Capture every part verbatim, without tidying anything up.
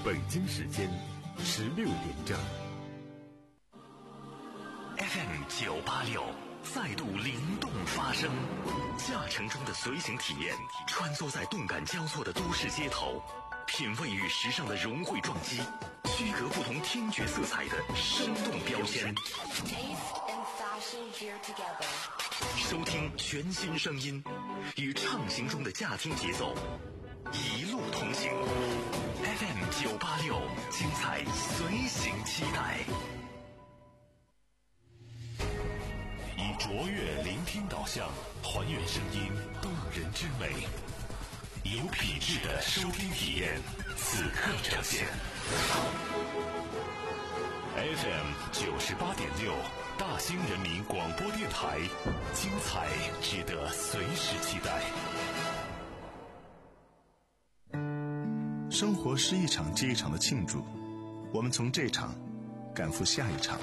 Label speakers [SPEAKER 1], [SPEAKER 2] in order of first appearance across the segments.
[SPEAKER 1] 北京时间十六点整。
[SPEAKER 2] F M 九八六再度灵动发声，驾乘中的随行体验，穿梭在动感交错的都市街头，品味与时尚的融汇撞击，区隔不同听觉色彩的生动标签。收听全新声音，与畅行中的驾听节奏，一路同行。F M 九八六，精彩随行期待。以卓越聆听导向，还原声音动人之美，有品质的收听体验，此刻呈现。F M 九十八点六，大兴人民广播电台，精彩值得随时期待。
[SPEAKER 3] 生活是一场接一场的庆祝，我们从这场赶赴下一场。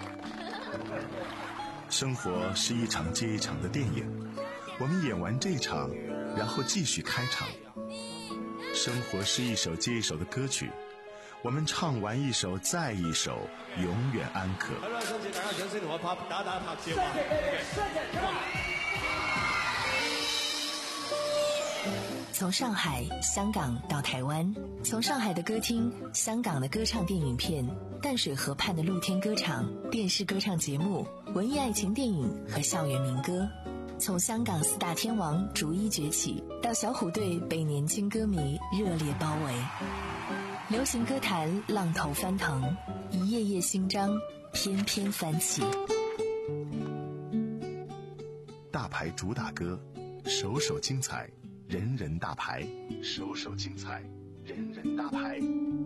[SPEAKER 3] 生活是一场接一场的电影，我们演完这场，然后继续开场。生活是一首接一首的歌曲，我们唱完一首再一首，永远安可。好啦，多謝大家掌聲同我拍打打拍照啊！
[SPEAKER 4] 从上海、香港到台湾，从上海的歌厅、香港的歌唱电影片、淡水河畔的露天歌场、电视歌唱节目、文艺爱情电影和校园民歌，从香港四大天王逐一崛起，到小虎队被年轻歌迷热烈包围，流行歌坛浪头翻腾，一页页新章翩翩翻起。
[SPEAKER 3] 大牌主打歌，首首精彩，人人大牌，首首精彩，人人大牌。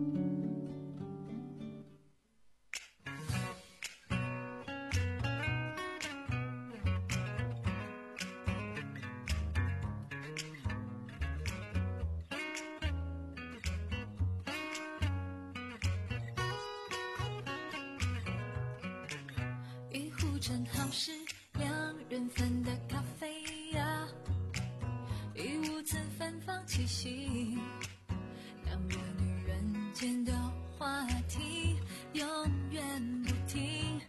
[SPEAKER 5] 一壶正好是两人份的咖啡呀，一屋子芬芳气息，两个女人间的话题永远不停。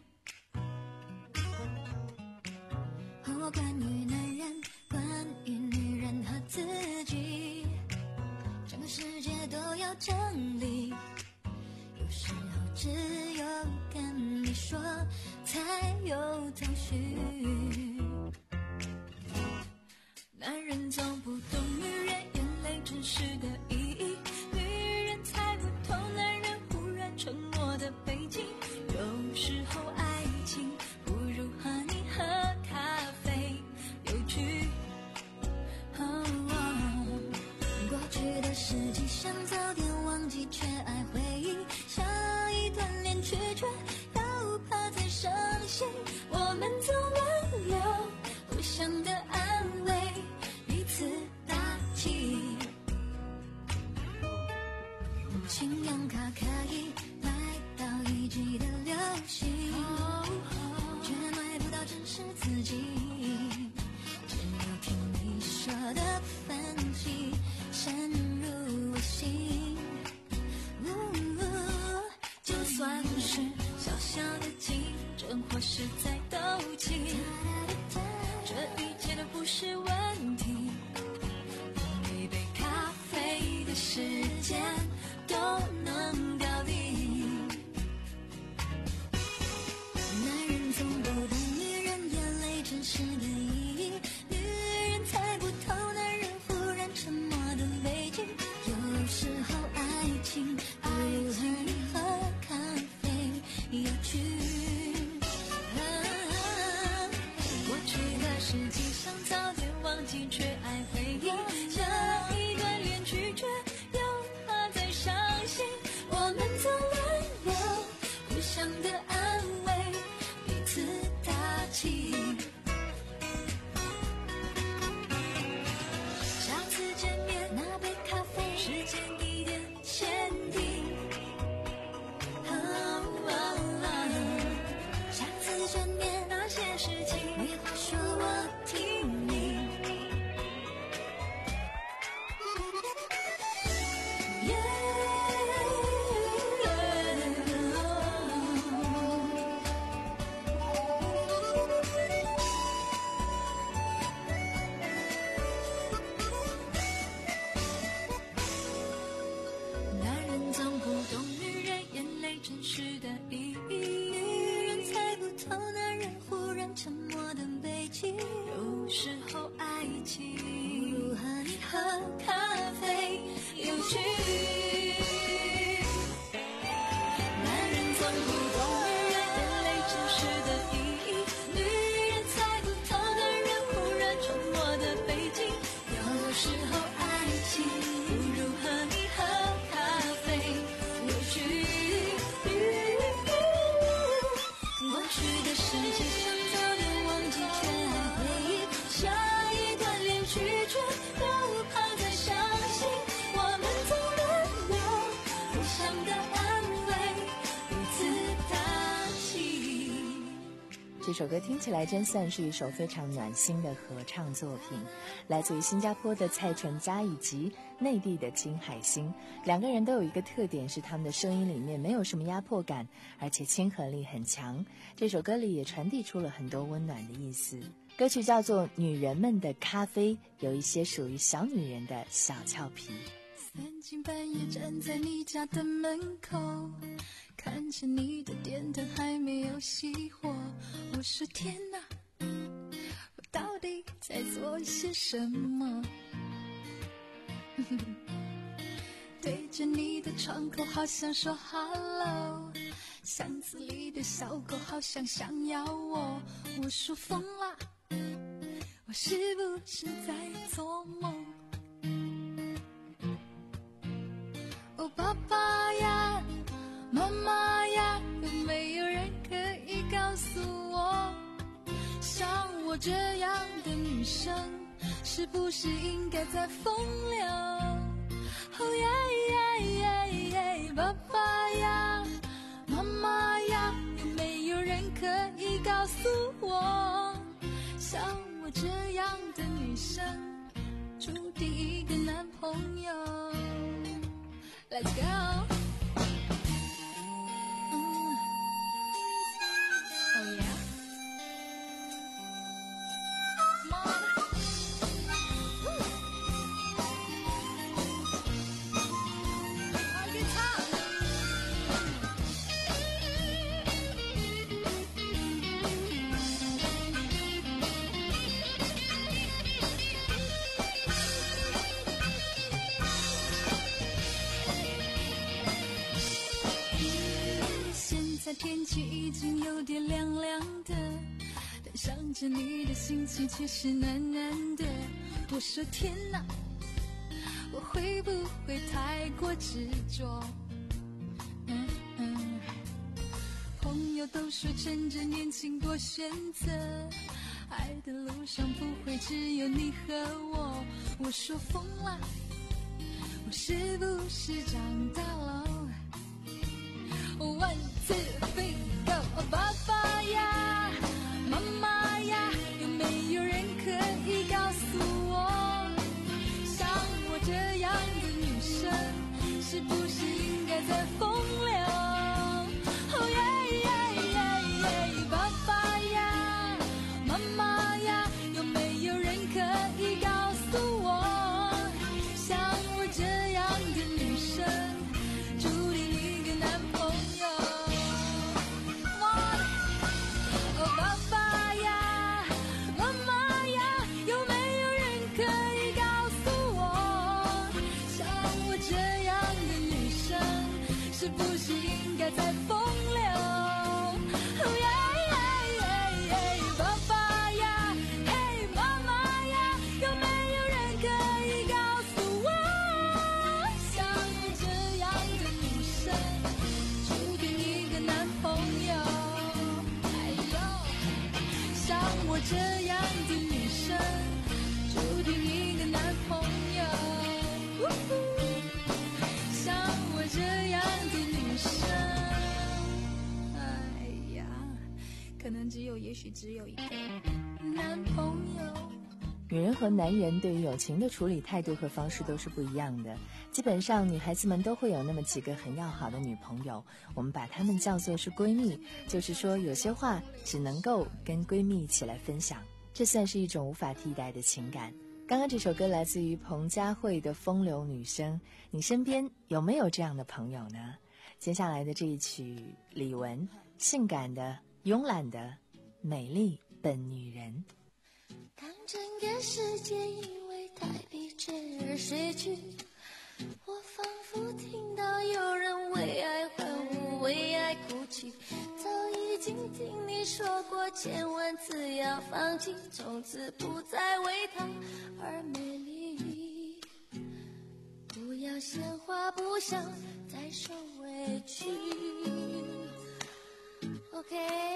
[SPEAKER 5] 和关于男人，关于女人和自己，整个世界都要整理，有时候只有跟你说才有头绪。男人总不懂女人眼泪真实的意义，女人才不懂男人忽然沉默的背景。有时候爱情不如和你喝咖啡有趣。哦哦，过去的事迹想早点忘记，却爱回忆，下一段恋曲却又怕再伤心。我们总轮流互相的安慰，彼此打气。信用卡可以买到一季的流行，却买不到真实自己。只有听你说的分析深入我心。就算是小小的竞争或是在斗气，这一切都不是问题。用一杯咖啡的时间都能掉离。男人总不懂女人眼泪真实的意义，女人才不懂男人忽然沉默的背景。有时候爱情不如和你喝咖啡有趣。 真实的意义。女人猜不透男人忽然沉默的背景，有时候爱情如和你喝咖啡有趣。男人总不懂女人眼泪真实的意义，女人猜不透男人忽然沉默的背景，有时候爱情不如和你喝咖啡有趣。过去的事情想早点忘记，却还回忆下一段恋曲，却又怕再相信我们总能有互相的安慰，彼此打气。
[SPEAKER 4] 这首歌听起来真算是一首非常暖心的合唱作品，来自于新加坡的蔡淳佳以及内地的金海心。两个人都有一个特点，是他们的声音里面没有什么压迫感，而且亲和力很强。这首歌里也传递出了很多温暖的意思。歌曲叫做《女人们的咖啡》，有一些属于小女人的小俏皮。
[SPEAKER 5] 三更半夜站在你家的门口，看着你的电灯还没有熄火，我说天哪，我到底在做些什么？对着你的窗口好想说 hello， 巷子里的小狗好像想要我，我说疯了，我是不是在做梦？哦，爸爸呀，妈妈呀，有没有人可以告诉我，像我这样的女生是不是应该在风流？哦耶耶耶耶，爸爸呀，妈妈呀，有没有人可以告诉我，像我这样的女生注定一个男朋友。 Let's go。 Oh yeah。 Come on。 Our guitar。 现在天气已经有点凉凉的，但想着你的心情却是暖暖的。我说天哪，我会不会太过执着？嗯嗯，朋友都说趁着年轻多选择，爱的路上不会只有你和我。我说疯了，我是不是长大了？One two three go， 哦，爸爸呀，妈妈呀，有没有人可以告诉我，像我这样的女生是不是应该在风流？哦耶耶耶耶，爸爸呀，妈妈呀，有没有人可以告诉我，像我这样的女生注定一个男朋友？爸爸呀，妈妈呀，有没有人可以告诉我，像我这样的女生是不是应该在风流？哦耶耶耶耶，爸爸呀，嘿妈妈呀，有没有人可以告诉我，像我这样的女生注定一个男朋友？像我这样的女生注定一个男朋友，像我这样的女生，哎呀，可能只有也许只有一个男朋友。
[SPEAKER 4] 女人和男人对于友情的处理态度和方式都是不一样的，基本上女孩子们都会有那么几个很要好的女朋友，我们把她们叫做是闺蜜，就是说有些话只能够跟闺蜜一起来分享，这算是一种无法替代的情感。刚刚这首歌来自于彭佳慧的《风流女生》，你身边有没有这样的朋友呢？ 接下来的这一曲李玟，性感的、慵懒的、美丽笨女人。
[SPEAKER 5] 当整个世界因为太疲倦而睡去，我仿佛听到有人为爱欢呼，为爱哭泣。早已经听你说过千万次要放弃，从此不再为他而美丽。不要闲话不想再受委屈 OK，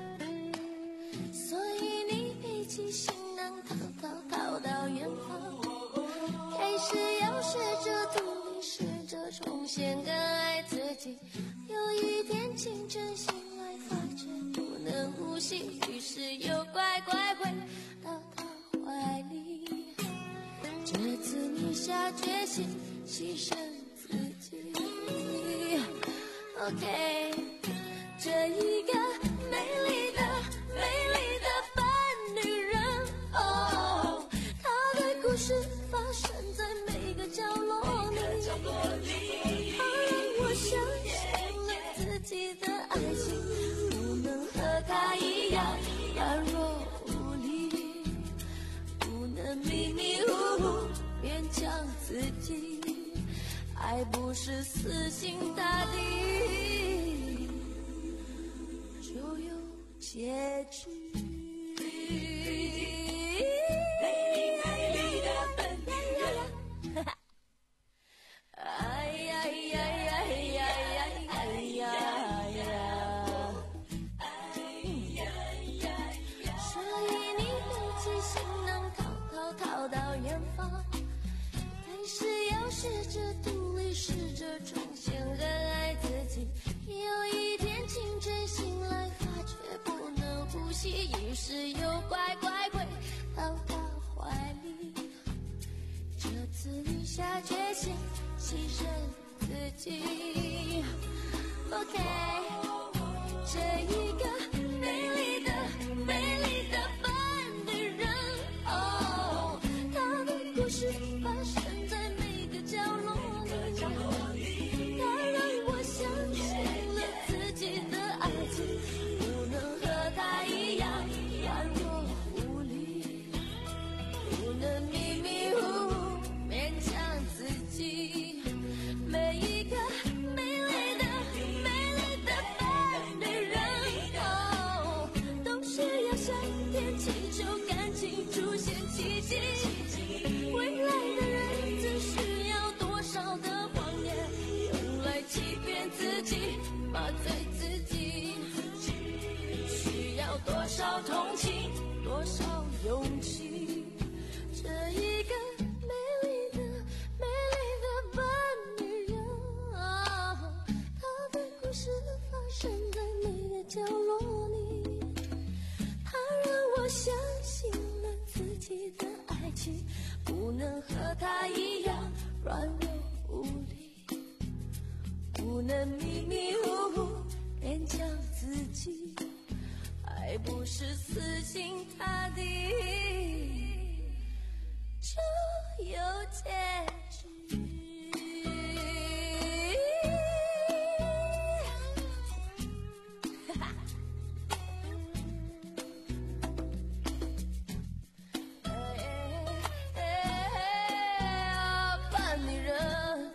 [SPEAKER 5] 所以你背起行囊逃逃逃到远方，开始要学着独立，试着重新更爱自己。有一天清晨醒来发觉不能呼吸，于是又乖乖回到他怀里。这次你下决心牺牲自己 OK， 这一个美丽的美丽的笨女人哦，她的故事发生在每个角落里，她让我相信了自己的爱情不能和她一样软弱无力，不能迷迷糊糊勉强自己，爱不是死心塌地就有结局。美丽的笨女人，哎呀呀呀呀呀呀呀！所以你背起行囊逃逃逃到远方，开始要学着独立，试着重新更爱自己。有一天清晨醒来发觉不能呼吸，于是又乖乖回到他怀里。这次你下决心牺牲自己 OK， 这一个美丽的美丽的笨女人哦，她的故事发生在每个角落里，她让我相信了自己的爱情不能和她一样软弱无力，不能迷迷糊糊勉强自己。每一个美丽的美丽的笨女人哦，都是要向天祈求感情出现奇迹。未来的人只需要多少的谎言用来欺骗自己，麻醉自己，需要多少同情，多少勇气。这一个美丽的美丽的笨女人啊，她的故事发生在每个角落里，她让我相信了自己的爱情不能和她一样软弱无力，不能迷迷糊糊勉强自己，爱不是死心塌地就有结局。笨女人，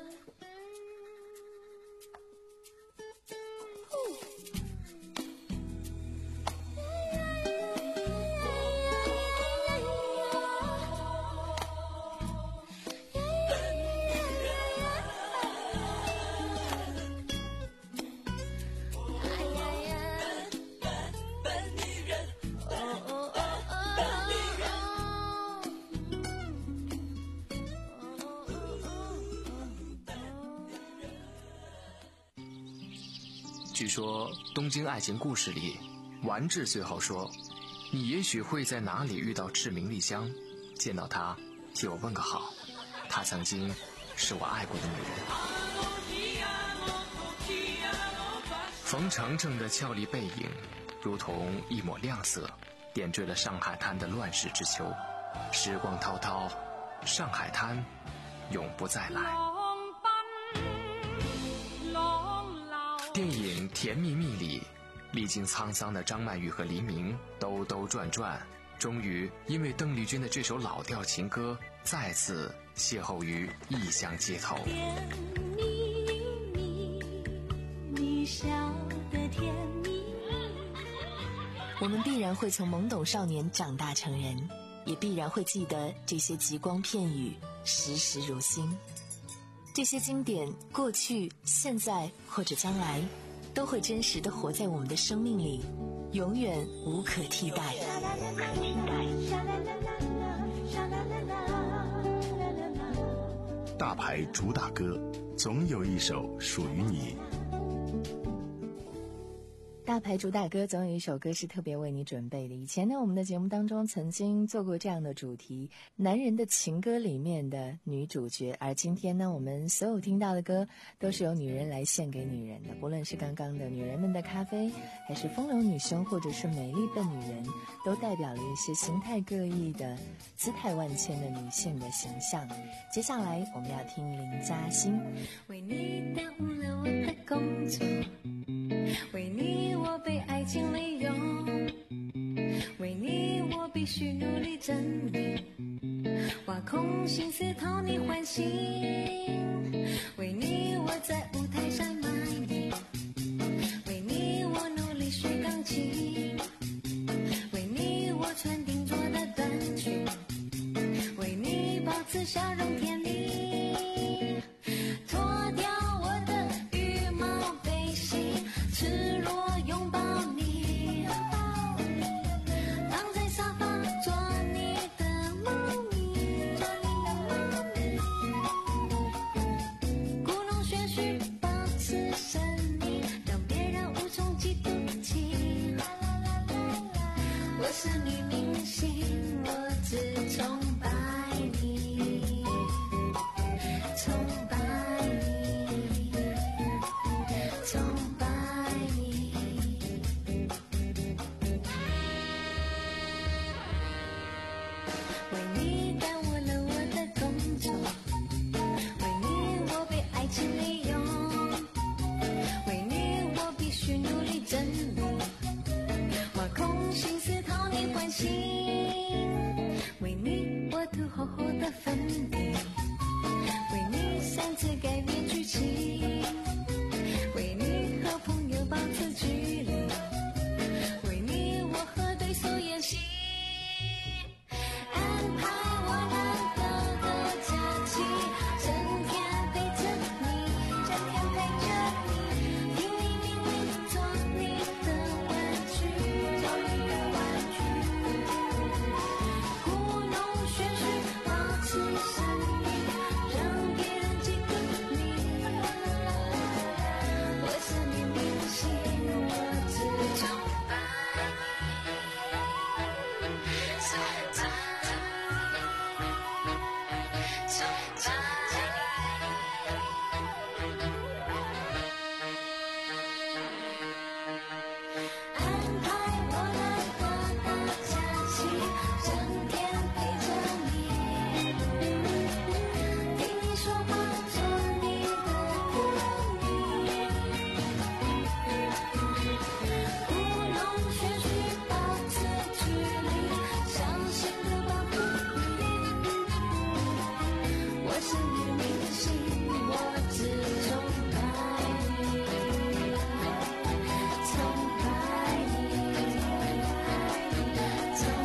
[SPEAKER 6] 据说《东京爱情故事》里，丸治最后说：“你也许会在哪里遇到志明丽香，见到她，替我问个好。她曾经是我爱过的女人。”冯程程的俏丽背影，如同一抹亮色，点缀了上海滩的乱世之秋。时光滔滔，上海滩永不再来。
[SPEAKER 7] 浪奔浪
[SPEAKER 6] 电影《甜蜜蜜》里，历经沧桑的张曼玉和黎明兜兜转转，终于因为邓丽君的这首老调情歌，再次邂逅于异乡街头。
[SPEAKER 5] 甜蜜蜜，你笑得甜蜜蜜。
[SPEAKER 4] 我们必然会从懵懂少年长大成人，也必然会记得这些极光片语，时时如新。这些经典，过去、现在或者将来，都会真实地活在我们的生命里，永远无可替代。
[SPEAKER 3] 大牌主打歌，总有一首属于你。
[SPEAKER 4] 大牌主打歌总有一首歌是特别为你准备的。以前呢，我们的节目当中曾经做过这样的主题，男人的情歌里面的女主角。而今天呢，我们所有听到的歌都是由女人来献给女人的，不论是刚刚的女人们的咖啡，还是风流女兄，或者是美丽笨女人，都代表了一些形态各异的姿态万千的女性的形象。接下来我们要听林嘉欣。
[SPEAKER 5] 为你耽误了我的工作，为你我被爱情利用，为你我必须努力证明，挖空心思讨你欢心，为你我在舞台上卖力，为你我努力学钢琴，为你我穿定做的短裙，为你保持笑容甜蜜，脱掉我的羽毛背心，赤裸拥抱你，躺在沙发做你的猫咪，做你的猫咪，故弄玄虚保持神秘，让别人无从嫉妒起。我是女明星，我只崇拜你，崇拜你，崇拜你。为你耽误了我的工作，为你我被爱情利用，为你我必须努力证明，挖空心思讨你欢心，为你我涂厚厚的粉底，为你擅自改变剧情，为你和朋友保持距离，为你我和对手演戏，安排我难得的假期，整天陪着你，整天陪着你，拼命拼命做你的玩具，做你的玩具，故弄玄虚保持神秘，让别人嫉妒你。我是女明星，我只崇拜你，崇拜你，崇拜你。安排我难得的假期，整天陪着你，听你说话，做你的歌迷，故弄玄虚保持距离，小心地保护你。我是女明星，我只崇拜你，崇拜你，崇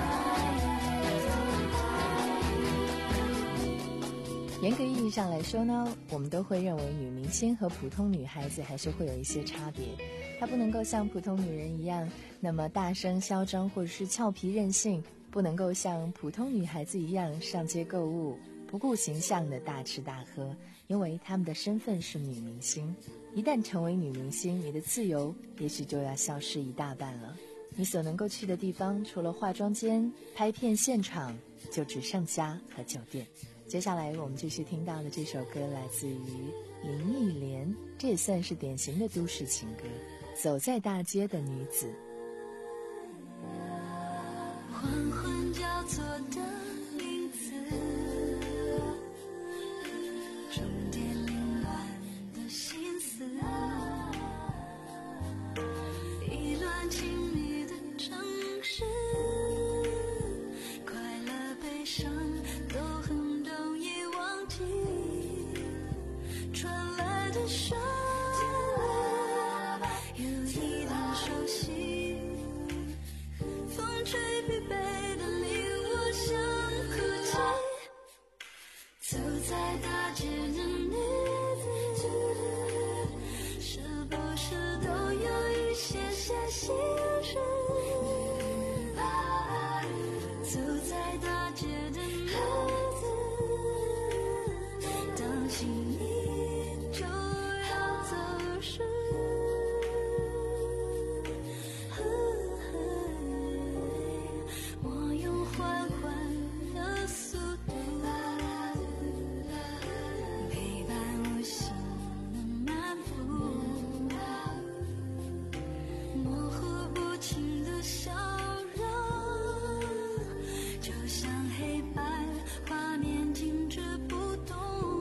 [SPEAKER 5] 拜你。
[SPEAKER 4] 严格意义上来说呢，我们都会认为女明星和普通女孩子还是会有一些差别。她不能够像普通女人一样那么大声嚣张或者是俏皮任性，不能够像普通女孩子一样上街购物，不顾形象的大吃大喝，因为她们的身份是女明星。一旦成为女明星，你的自由也许就要消失一大半了。你所能够去的地方，除了化妆间、拍片现场，就只剩家和酒店。接下来我们继续听到的这首歌来自于林忆莲，这也算是典型的都市情歌，走在大街的女子。
[SPEAKER 5] 缓缓交错的名字，重叠凌乱的心思， 熟悉，风吹疲惫的你，我想哭泣。走在大街的女子，是不是都有一些些心事？走在大街的女子，当心你就要走时，我用缓缓的速度陪伴我心的漫步，模糊不清的笑容，就像黑白画面静止不动，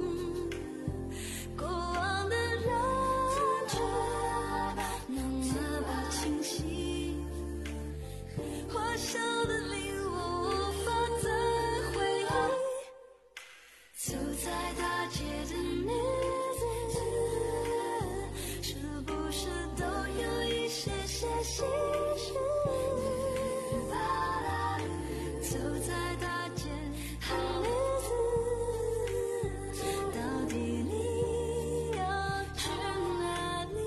[SPEAKER 5] 过往的人却那么不清晰，破晓的你我无法再回忆。走在大街的女子，是不是都有一些些心事？走在大街的女子，到底你要去哪里？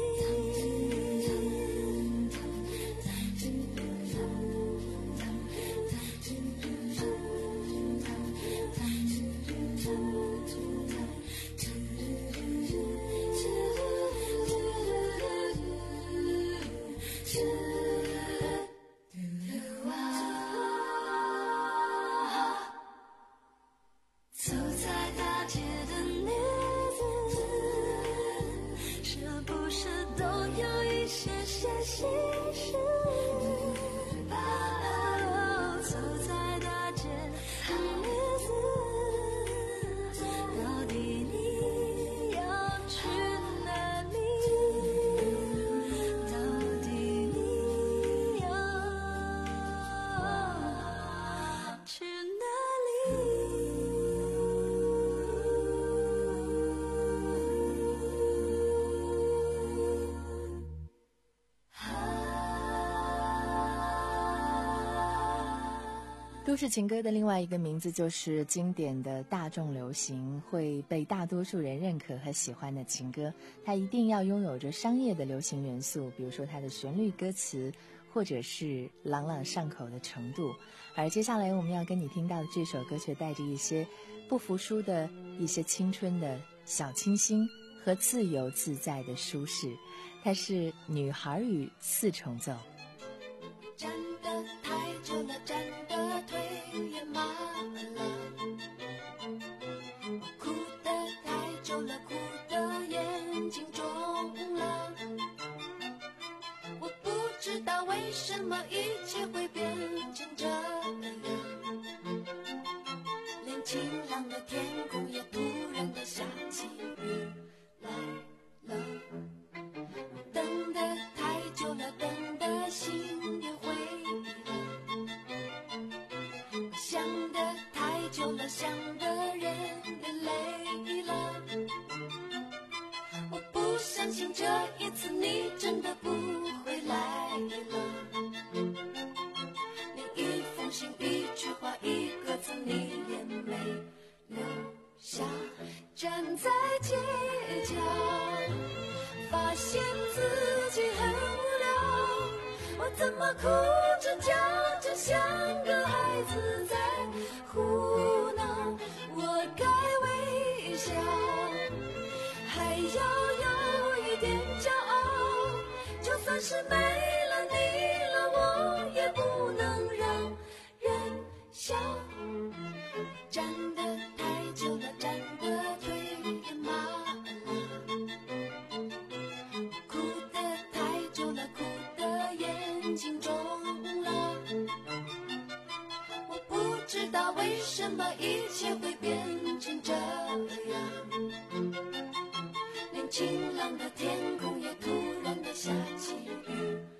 [SPEAKER 5] 走在大街的女子，是不是都有一些些心事？走在大街的女子，到底你要去哪里？到底你要去哪里？
[SPEAKER 4] 都市情歌的另外一个名字就是经典的大众流行，会被大多数人认可和喜欢的情歌，它一定要拥有着商业的流行元素，比如说它的旋律歌词，或者是朗朗上口的程度。而接下来我们要跟你听到的这首歌却带着一些不服输的一些青春的小清新和自由自在的舒适，它是女孩与四重奏。
[SPEAKER 5] 站得太久了，站得腿也麻了，哭得太久了，哭得眼睛肿了，我不知道为什么一切会变成这样，连晴朗的天空也突然的下起雨来了，等得太久了，等得心也灰了，想得太久了，想的人也累了，我不相信这一次你真的不会来了，连一封信一句话一个字你也没留下，站在街角发现自己很无聊，我怎么哭着叫着像个孩子在胡闹，我该微笑，还要有一点骄傲，就算是没了你了，我也不能让人笑，站得太久了，站得腿也麻了，哭得太久了，哭得眼睛肿了，我不知道为什么一切会变成这样，连晴朗的天空也突然的下起雨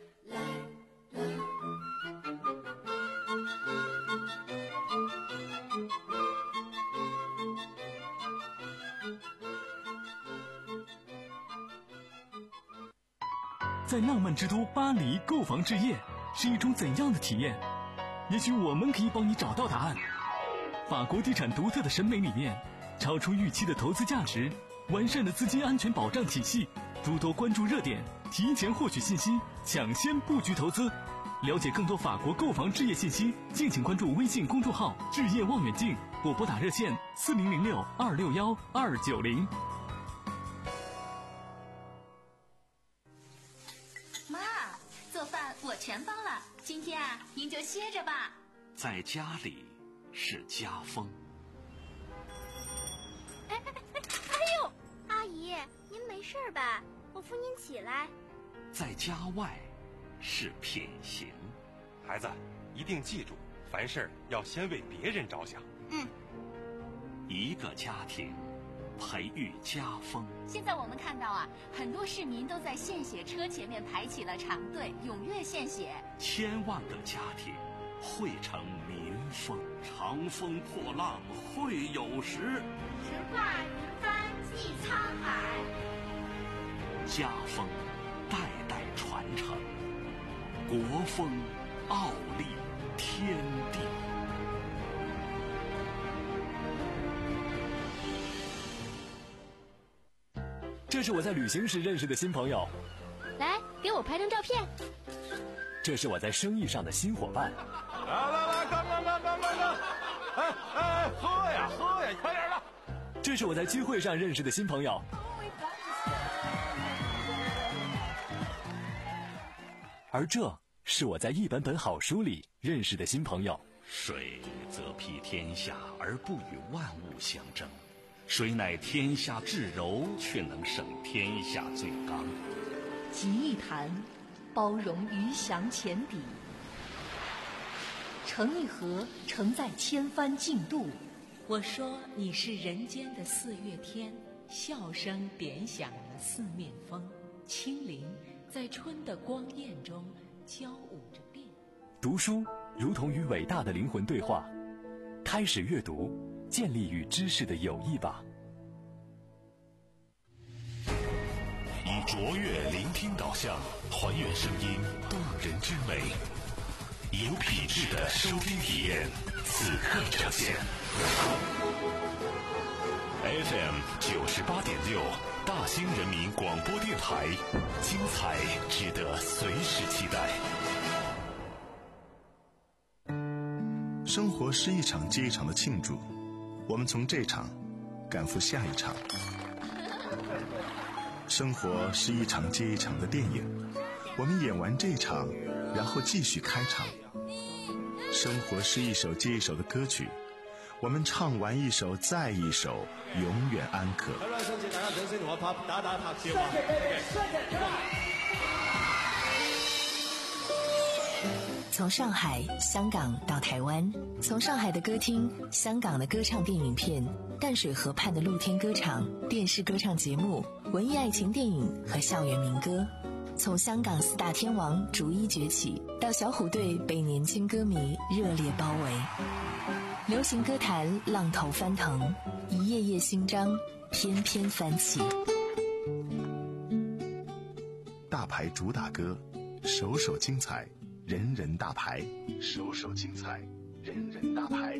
[SPEAKER 7] 在浪漫之都巴黎购房置业是一种怎样的体验？也许我们可以帮你找到答案。法国地产独特的审美理念，超出预期的投资价值，完善的资金安全保障体系，诸多关注热点，提前获取信息，抢先布局投资。了解更多法国购房置业信息，敬请关注微信公众号“置业望远镜”或拨打热线四零零六二六幺二九零。
[SPEAKER 8] 妈，做饭我全包了，今天啊，您就歇着吧。
[SPEAKER 2] 在家里是家风。
[SPEAKER 9] 哎哎哎哎呦！阿姨，您没事吧？我扶您起来。
[SPEAKER 2] 在家外是品行。
[SPEAKER 10] 孩子，一定记住，凡事要先为别人着想。
[SPEAKER 8] 嗯。
[SPEAKER 2] 一个家庭培育家风。
[SPEAKER 8] 现在我们看到啊，很多市民都在献血车前面排起了长队，踊跃献血。
[SPEAKER 2] 千万个家庭汇成民风。长风破浪会有时，
[SPEAKER 9] 直挂云帆济沧海。
[SPEAKER 2] 家风代代传承，国风傲立天地。
[SPEAKER 11] 这是我在旅行时认识的新朋友，
[SPEAKER 9] 来给我拍张照片。
[SPEAKER 11] 这是我在生意上的新伙伴。
[SPEAKER 10] 来来来，干干干干干干！哎哎，喝呀喝呀，快点的！
[SPEAKER 11] 这是我在聚会上认识的新朋友。而这是我在一本本好书里认识的新朋友。
[SPEAKER 2] 水则披天下而不与万物相争，谁乃天下至柔，却能胜天下最刚。
[SPEAKER 12] 集一坛，包容鱼翔浅底；盛一盒，承载千帆竞渡。我说你是人间的四月天，笑声点响了四面风，轻灵在春的光艳中交舞着变。
[SPEAKER 11] 读书如同与伟大的灵魂对话，开始阅读，建立与知识的友谊吧。
[SPEAKER 2] 以卓越聆听导向，还原声音动人之美，有品质的收听体验，此刻呈现。F M 九十八点六，大兴人民广播电台，精彩值得随时期待。
[SPEAKER 3] 生活是一场接一场的庆祝，我们从这场赶赴下一场。生活是一场接一场的电影，我们演完这场，然后继续开场。生活是一首接一首的歌曲，我们唱完一首再一首，永远安可。
[SPEAKER 4] 从上海、香港到台湾，从上海的歌厅、香港的歌唱电影片、淡水河畔的露天歌场、电视歌唱节目、文艺爱情电影和校园民歌，从香港四大天王逐一崛起，到小虎队被年轻歌迷热烈包围，流行歌坛浪头翻腾，一页页新章翩翩翻起。
[SPEAKER 3] 大牌主打歌，首首精彩，人人大牌，首首精彩，人人大牌。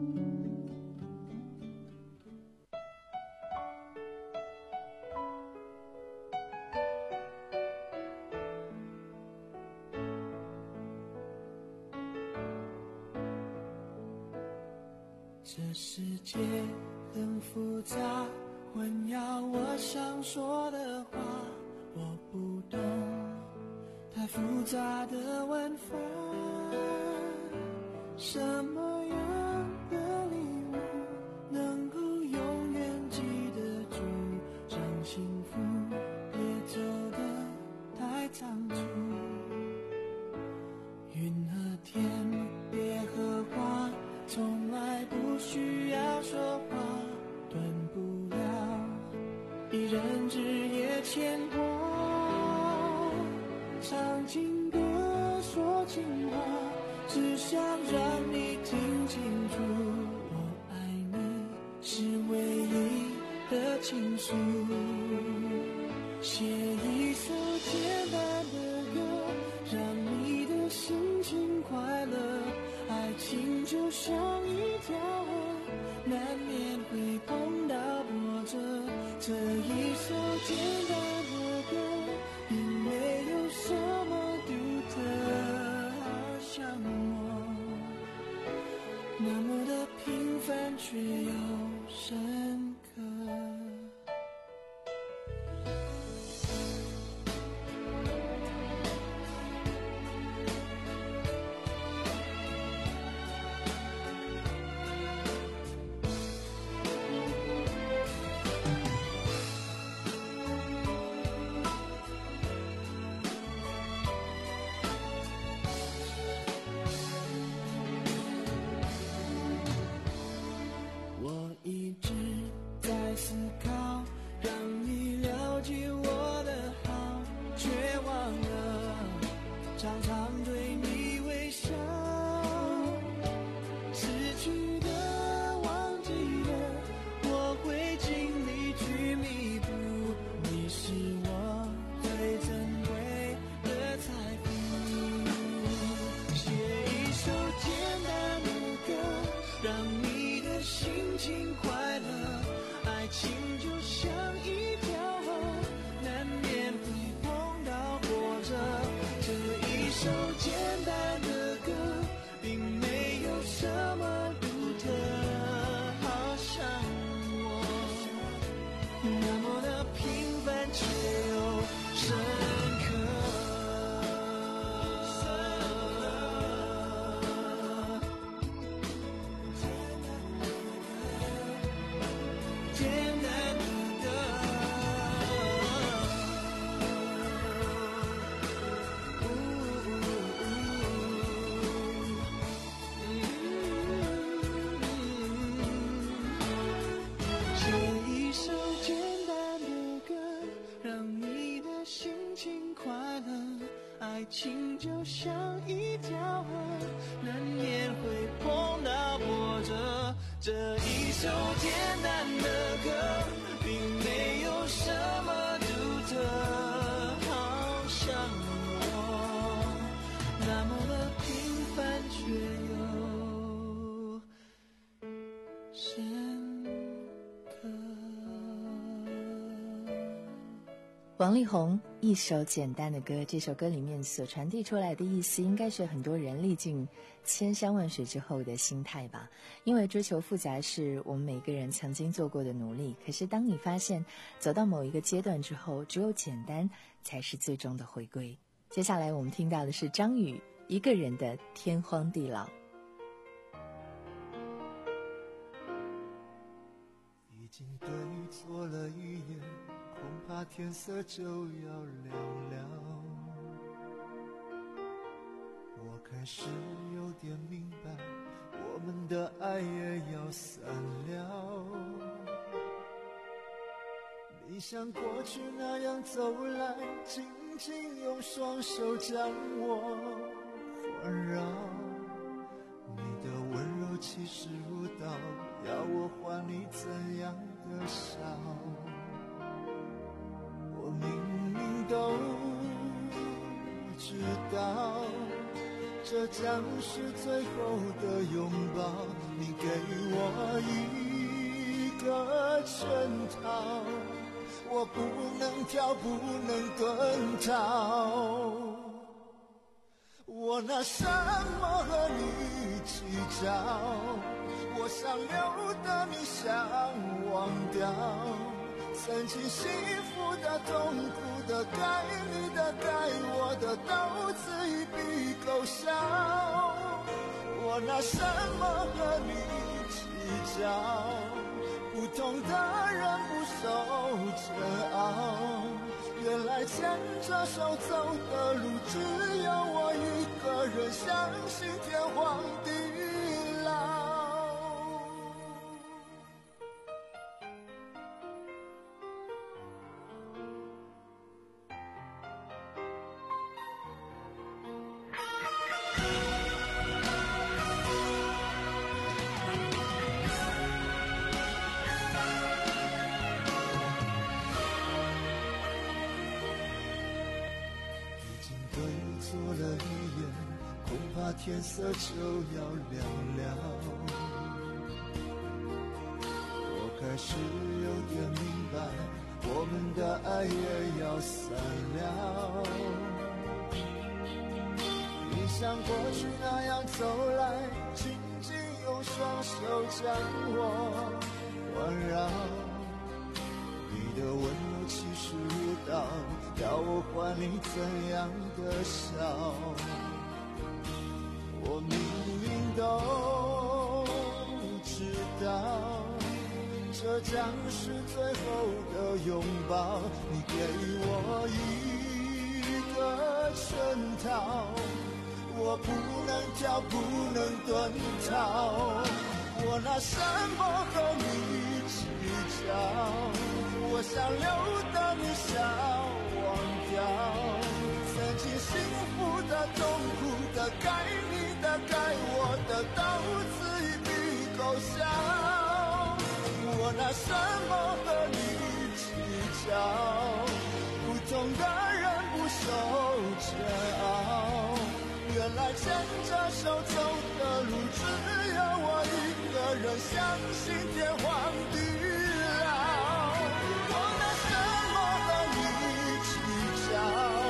[SPEAKER 13] 这世界很复杂，混淆我想说的话，我不懂太复杂的文法，什么样的礼物能够永远记得住，让幸福也走得太仓促。云和天，别和花，从来不需要说话，断不了一人日夜牵挂。唱情歌，说情话，只想让你听清楚，我爱你是唯一的情书。写一首简单的情快乐，爱情就像一条河，难免会碰到波折。这一首简单的歌，并没有什么独特，好像我那么的平凡，却又深刻。
[SPEAKER 4] 王力宏一首简单的歌，这首歌里面所传递出来的意思，应该是很多人历尽千山万水之后的心态吧。因为追求复杂是我们每个人曾经做过的努力，可是当你发现走到某一个阶段之后，只有简单才是最终的回归。接下来我们听到的是张宇一个人的天荒地老。
[SPEAKER 13] 已经对错了一眼，恐怕天色就要亮了。我开始有点明白，我们的爱也要散了。你像过去那样走来，紧紧用双手将我环绕。你的温柔气势如刀，要我还你怎样的笑？我明明都知道，这将是最后的拥抱。你给我一个圈套，我不能跳，不能遁逃。我拿什么和你计较？我想留的你想忘掉，曾经幸福的痛苦的该你的该我的都自一笔勾销。我拿什么和你计较？不同的人不受煎熬，原来牵着手走的路，只有我一个人相信天荒地老。天色就要亮了，我开始有点明白，我们的爱也要散了。你像过去那样走来，紧紧用双手将我环绕。你的温柔气势如刀，要我还你怎样的笑？我明明都知道，这将是最后的拥抱。你给我一个圈套，我不能跳，不能遁逃。我拿什么和你计较？我想留的你想忘掉，曾经幸福的痛苦的该你的该我的都自一笔勾销。我拿什么和你计较？不同的人不受煎熬，原来牵着手走的路，只有我一个人相信天荒地老。我拿什么和你计较？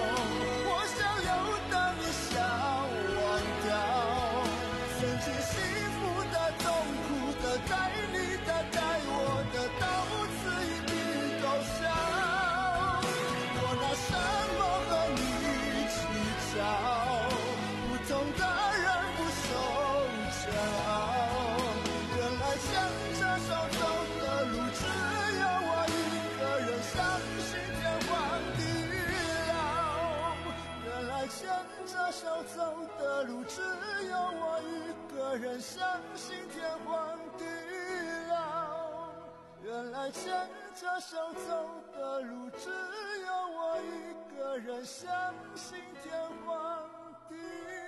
[SPEAKER 13] 该你的该我的都自一笔勾销。我拿什么和你计较？不同的人不受煎熬，原来牵着手走的路，只有我一个人相信天荒地老。原来牵着手走的路，只有我一个人相信天荒地老。原来牵着手走的路，只有我一个人相信天荒地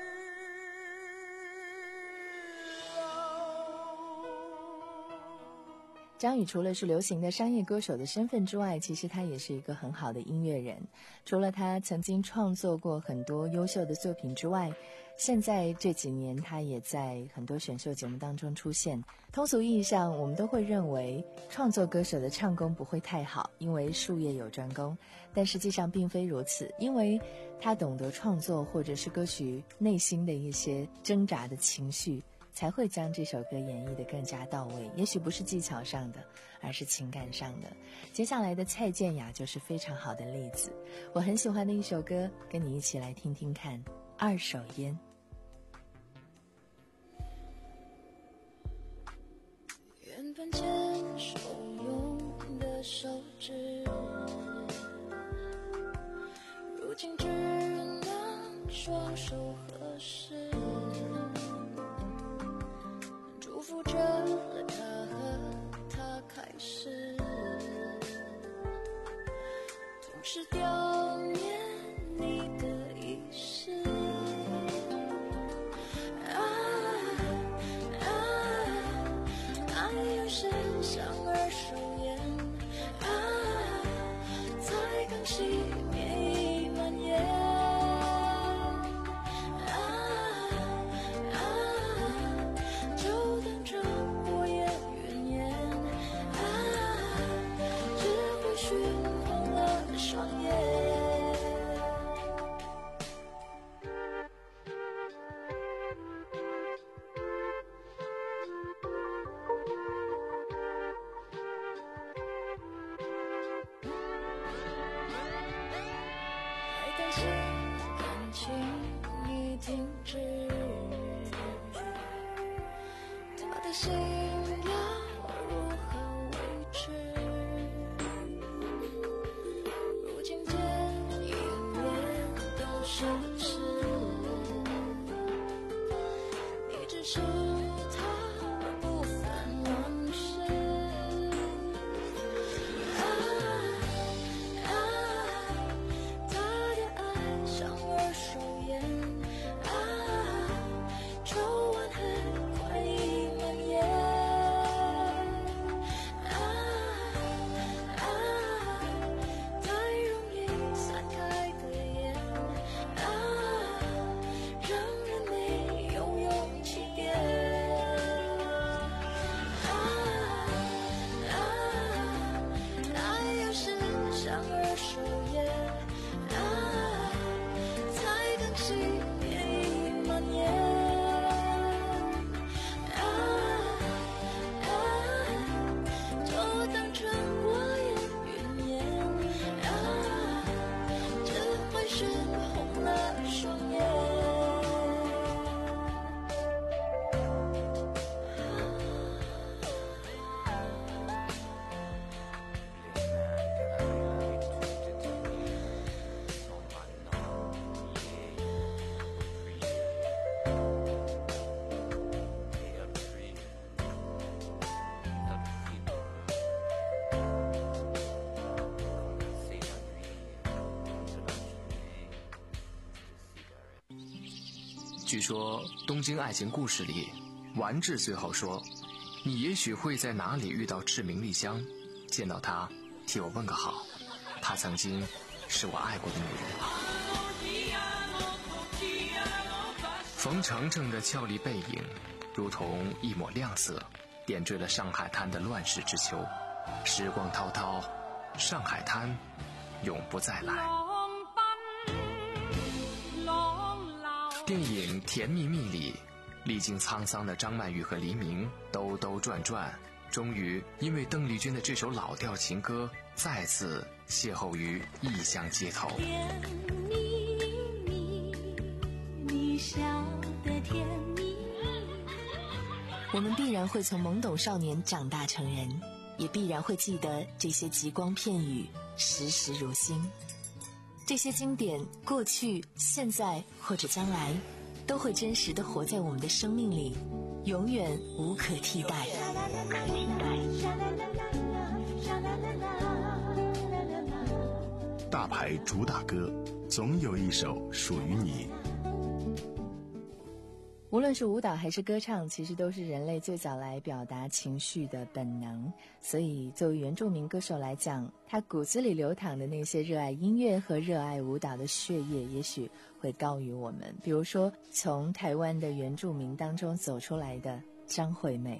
[SPEAKER 4] 张宇除了是流行的商业歌手的身份之外，其实他也是一个很好的音乐人。除了他曾经创作过很多优秀的作品之外，现在这几年他也在很多选秀节目当中出现。通俗意义上，我们都会认为创作歌手的唱功不会太好，因为术业有专攻，但实际上并非如此，因为他懂得创作或者是歌曲内心的一些挣扎的情绪，才会将这首歌演绎得更加到位，也许不是技巧上的，而是情感上的。接下来的蔡健雅就是非常好的例子，我很喜欢的一首歌，跟你一起来听听看，二手烟。
[SPEAKER 5] 原本牵手用的手指，如今只能双手合十，祝福着了他和他开始，同时悼念你的遗失。啊啊，爱有时像二手烟，啊，才刚熄灭已蔓延。他的心要如何维持？如今见一面都奢侈，你只是他而不分往事。啊啊，他的爱像二手烟，啊，抽完很快已蔓延。啊啊，太容易散开的烟，啊，让人没有勇气点。啊啊，爱有时像二手烟，啊，才刚熄灭已蔓延。
[SPEAKER 6] 据说《东京爱情故事》里，丸治最后说：“你也许会在哪里遇到志明丽香，见到她，替我问个好。她曾经是我爱过的女人。”冯程程的俏丽背影，如同一抹亮色，点缀了上海滩的乱世之秋。时光滔滔，上海滩永不再来。电影《甜蜜蜜》里，历经沧桑的张曼玉和黎明兜兜转转，终于因为邓丽君的这首老调情歌，再次邂逅于异乡街头。
[SPEAKER 5] 甜蜜蜜，你笑得甜蜜。
[SPEAKER 4] 我们必然会从懵懂少年长大成人，也必然会记得这些极光片语，时时如新。这些经典，过去、现在或者将来，都会真实地活在我们的生命里，永远无可替代。
[SPEAKER 3] 大大牌主打歌，总有一首属于你。
[SPEAKER 4] 无论是舞蹈还是歌唱，其实都是人类最早来表达情绪的本能。所以作为原住民歌手来讲，他骨子里流淌的那些热爱音乐和热爱舞蹈的血液也许会高于我们。比如说从台湾的原住民当中走出来的张惠妹。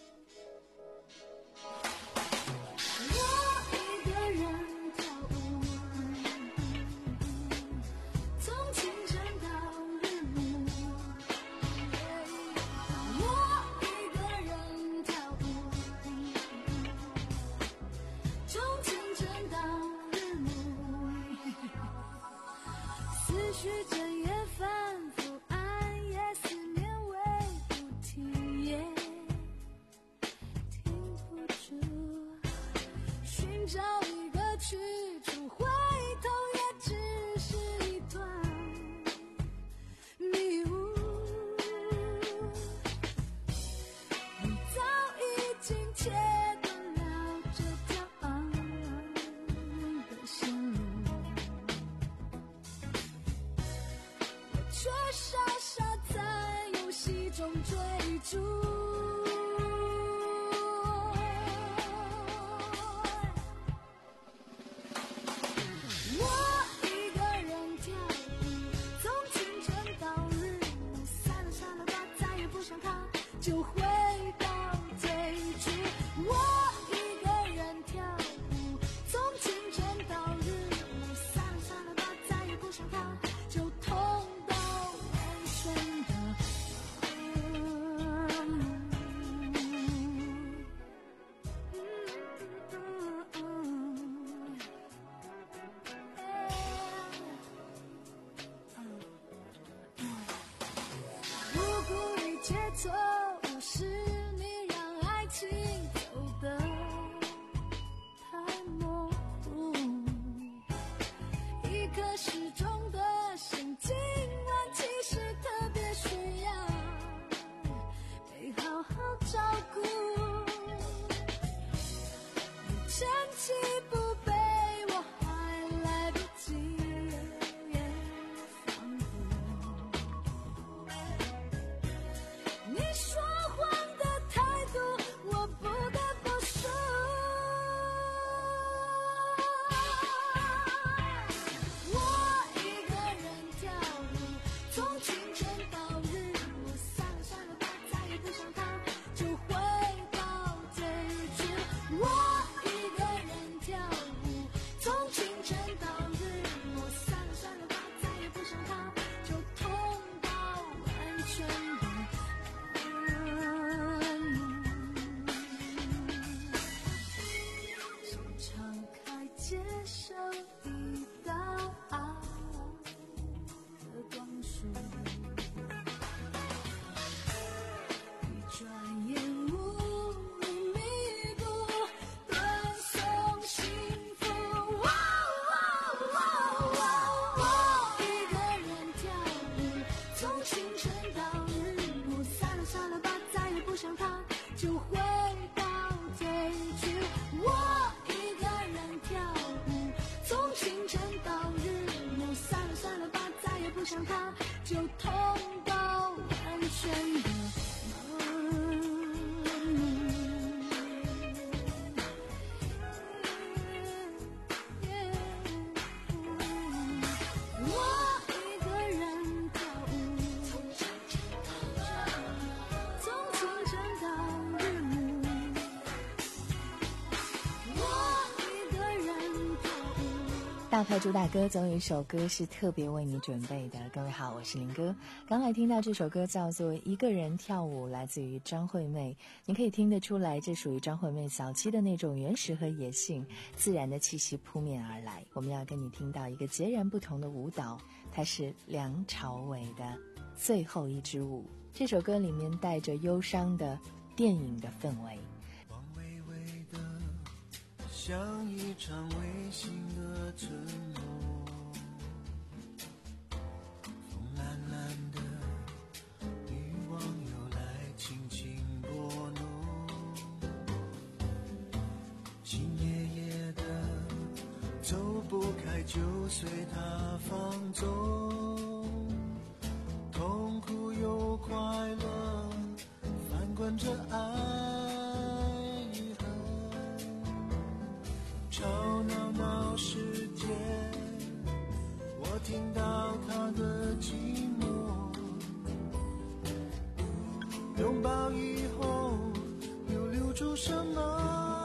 [SPEAKER 5] 思绪整夜反复，暗夜思念未不停，也停不住，寻找一个去处，回头也只是一团迷雾。你早已经切断了这条昂扬的线路，却傻傻在游戏中追逐。我一个人跳舞，从清晨到日落，散了散了吧，再也不想他，就回到最初。我一个人跳舞，从清晨到日落，散了散了吧，再也不想他，就痛到完全的如果一切错误是你让爱情走得太模糊，一颗时钟的心今晚其实特别需要被好好照顾。你趁其不备，我还来不及防护。你说谎的态度，我不得不说。我一个人跳舞，从清晨到日落，散了散了吧，再也不想他，就回到最初。我一个人跳舞，从清晨到日落，散了散了吧，再也不想他，就痛到完全的敞开接受一道爱的光束，一转眼无力弥补，断送幸福。我一个人跳舞，从清晨到日落，散了散了吧，再也不想他，就回到最初。我一个人跳舞，从清晨到日落，散了散了吧，再也不想他，就痛到完全的我一个人跳舞，从清晨到日落，我一个人跳舞。
[SPEAKER 4] 大牌主打歌总有一首歌是特别为你准备的。各位好，我是林哥。刚才听到这首歌叫做《一个人跳舞》，来自于张惠妹。你可以听得出来，这属于张惠妹早期的那种原始和野性，自然的气息扑面而来。我们要跟你听到一个截然不同的舞蹈，它是梁朝伟的《最后一支舞》。这首歌里面带着忧伤的电影的氛围。
[SPEAKER 13] 光微微的，像一场微型的沉默。风蓝蓝的，欲望又来轻轻拨弄。今夜夜的，走不开就随它放纵，痛苦又快乐翻滚着爱与恨，吵闹闹世界，我听到它的寂寞，拥抱以后又留住什么？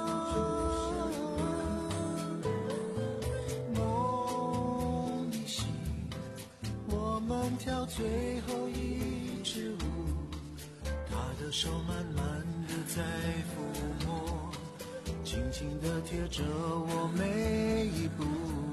[SPEAKER 13] 梦一醒，我们跳最后一支舞，他的手慢慢地在抚摸，紧紧地贴着我每一步。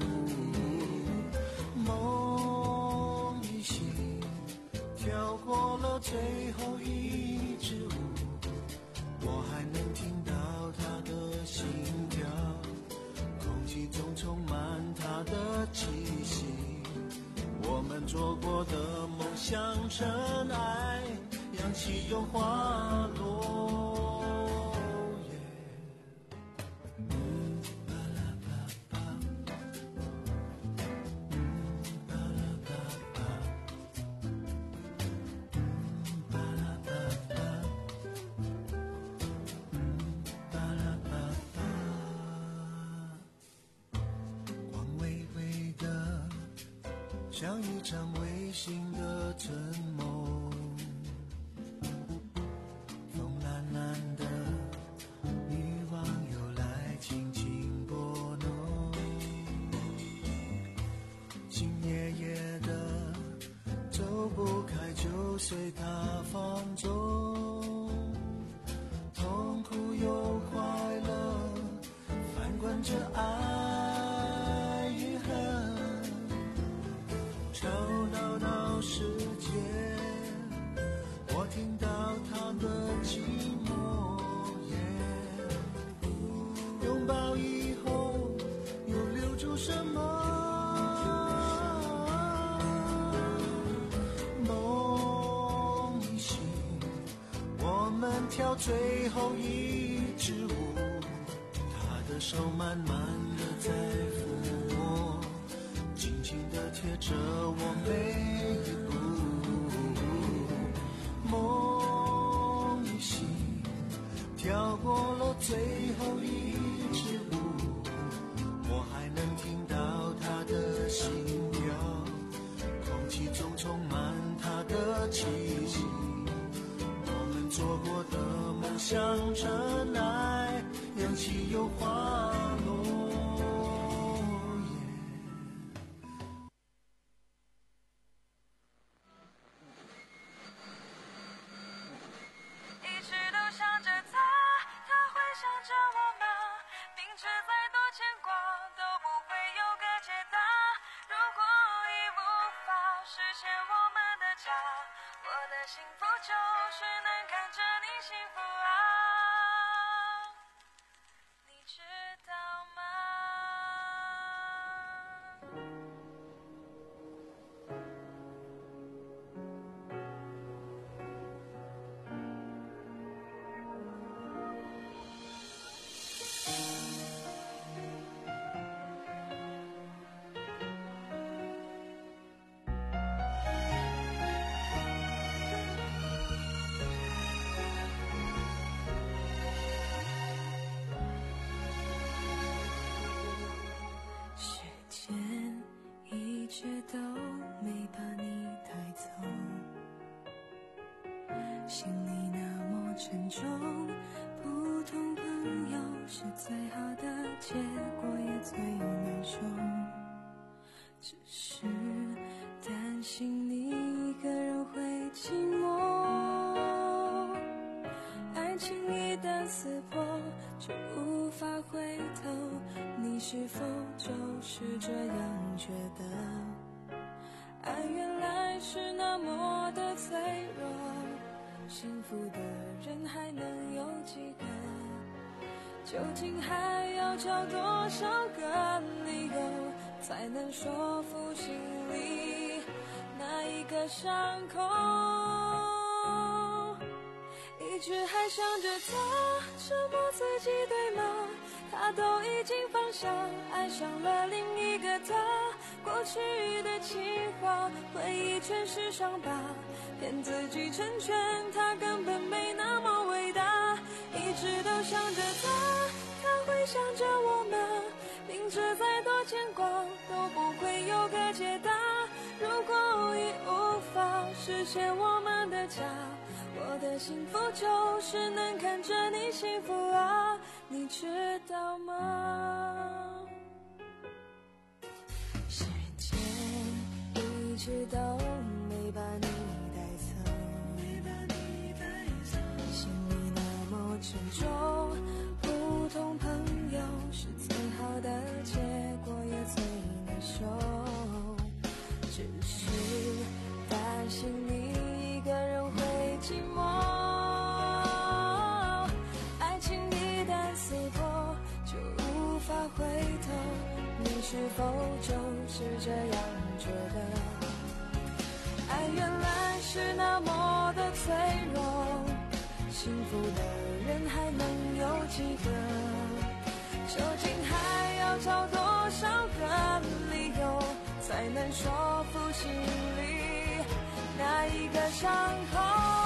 [SPEAKER 13] 梦一醒，跳过了最后一支舞，我还能听到他的心跳，空气中充满他的气息，我们做过的梦像尘埃，扬起又滑落。像一场微醺的春梦，风懒懒的，欲望又来轻轻拨弄，心夜夜的，走不开就随它放纵，痛苦又快乐翻滚着爱与恨，吵闹闹世界，我听到他的寂寞，拥抱以后又留住什么？梦一醒，我们跳最后一支舞，他的手慢慢地在抚摸，紧紧地贴着我每一步。梦一醒，跳过了最后一支舞，我还能听到他的心跳，空气中充满他的气息，我们做过的梦像尘埃，扬起又滑落。
[SPEAKER 14] 幸福就是能看着你幸福啊，你知道吗？
[SPEAKER 5] 都没把你带走，心里那么沉重，普通朋友是最好的结果，也最难受，只是担心你一个人会寂寞，爱情一旦撕破就无法回头，你是否就是这样觉得？爱原来是那么的脆弱，幸福的人还能有几个？究竟还要找多少个理由，才能说服心里那一个伤口？一直还想着他，折磨自己对吗？
[SPEAKER 14] 他都已经放下，爱上了另一个他。过去的情话，回忆全是伤疤，骗自己成全，他根本没那么伟大。一直都想着他，他会想着我吗？明知再多牵挂都不会有个解答。如果已无法实现我们的家，我的幸福就是能看着你幸福啊，你知道吗？时间一直都没把你带走，心里那么沉重，普通朋友是最好的结果，也最难受。只是担心你一个人会寂寞，爱情一旦碎破就无法回头，你是否就是这样觉得？爱原来是那么的脆弱，幸福的人还能有几个？究竟还要找多少个理由才能说服心里那一个伤口？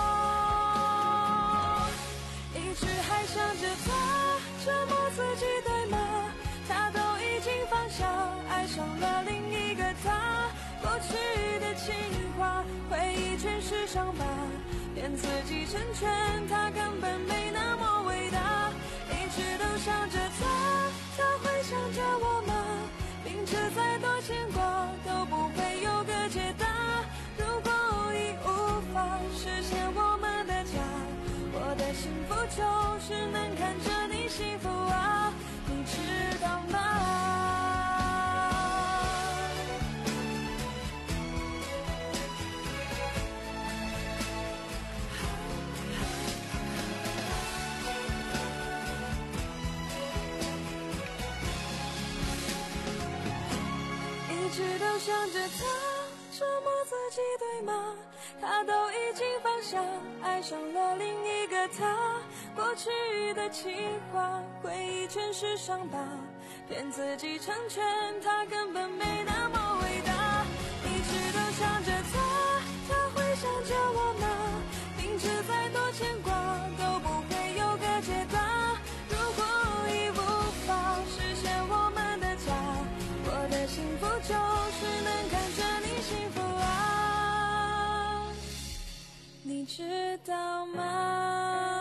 [SPEAKER 14] 一直还想着他，折磨自己对吗？他都已经放下，爱上了另一个他。过去的情话，回忆全是伤疤，骗自己成全，他根本没那么伟大。一直都想着他，他会想着我吗？明知再多牵挂都不会有个解答。如果已无法实现我们的家，我的幸福就是能看着你幸福啊，你知道吗？一直都想着他，折磨自己对吗？他都已经放下，爱上了另一个他。过去的情话，回忆全是伤疤，骗自己成全，他根本没那么伟大。一直都想着他，他会想着我吗？明知再多牵挂都不会有个解答。如果已无法实现我们的家，我的幸福就是能看着你幸福啊，你知道吗？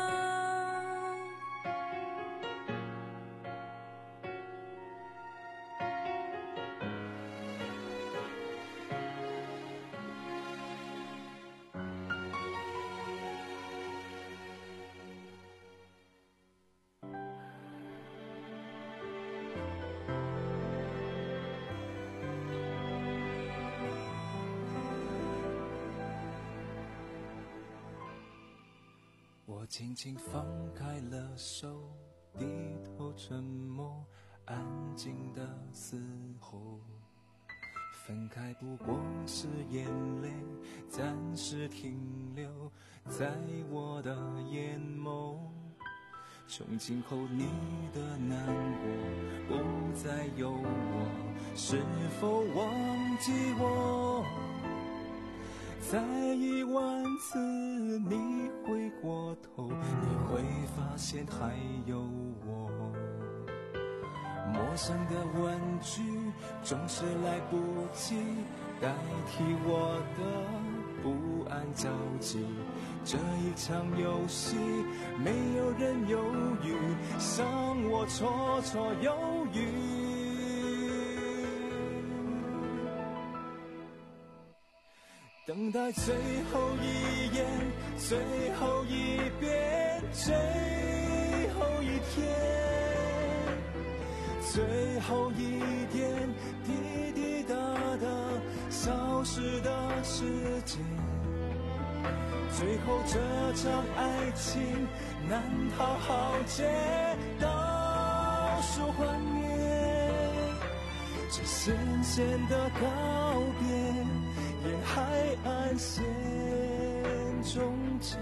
[SPEAKER 13] 我轻轻放开了手，低头沉默，安静的嘶吼。分开不过是眼泪暂时停留在我的眼眸，从今后你的难过不再有我，是否忘记我？再一万次你回过头，你会发现还有我。陌生的问句总是来不及代替我的不安着急，这一场游戏没有人犹豫，像我绰绰有余。等待最后一眼，最后一遍，最后一天，最后一点滴滴答答消失的时间，最后这场爱情难好好结，倒数幻灭，这咸咸的告别沿海岸线终结。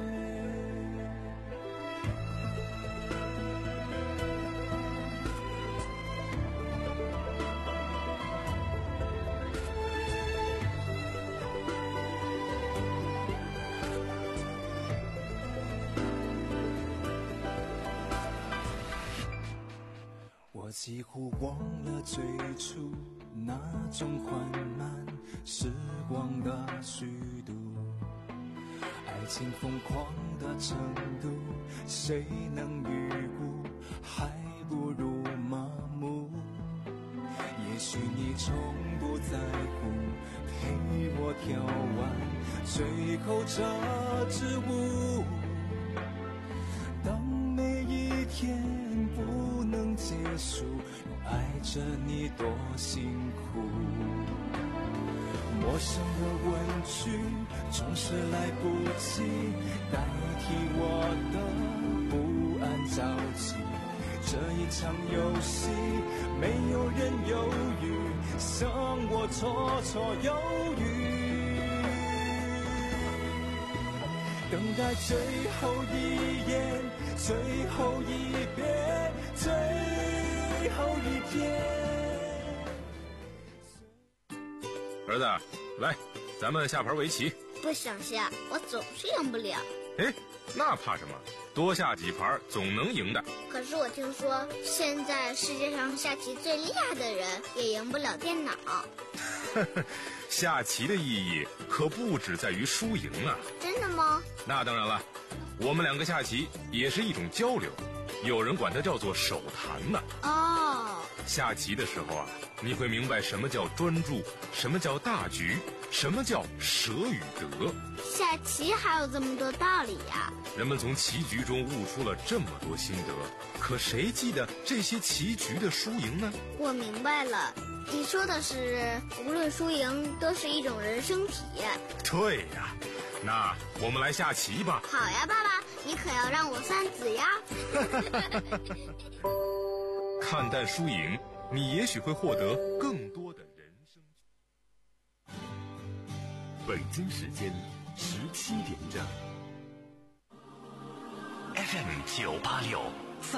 [SPEAKER 13] 几乎忘了最初那种缓慢时光的虚度，爱情疯狂的程度，谁能预估？还不如麻木。也许你从不在乎，陪我跳完最后这支舞。当每一天不能结束，用爱着你多辛苦。陌生的问句总是来不及代替我的不安着急。这一场游戏没有人犹豫，像我绰绰有余。等待最后一眼，最后一遍，最后一天。
[SPEAKER 10] 儿子，来，咱们下盘围棋。
[SPEAKER 9] 不想下，我总是赢不了。
[SPEAKER 10] 哎，那怕什么？多下几盘总能赢的。
[SPEAKER 9] 可是我听说，现在世界上下棋最厉害的人也赢不了电脑。
[SPEAKER 10] 下棋的意义可不只在于输赢啊！
[SPEAKER 9] 真的吗？
[SPEAKER 10] 那当然了，我们两个下棋也是一种交流，有人管它叫做手谈呢。
[SPEAKER 9] 哦，
[SPEAKER 10] 下棋的时候啊，你会明白什么叫专注，什么叫大局，什么叫舍与得。
[SPEAKER 9] 下棋还有这么多道理呀！
[SPEAKER 10] 人们从棋局中悟出了这么多心得，可谁记得这些棋局的输赢呢？
[SPEAKER 9] 我明白了，你说的是无论输赢都是一种人生体验。
[SPEAKER 10] 对呀，那我们来下棋吧。
[SPEAKER 9] 好呀，爸爸，你可要让我算子呀。
[SPEAKER 10] 看淡输赢，你也许会获得更多的人生。
[SPEAKER 1] 北京时间十七点整。
[SPEAKER 2] F M 九八六。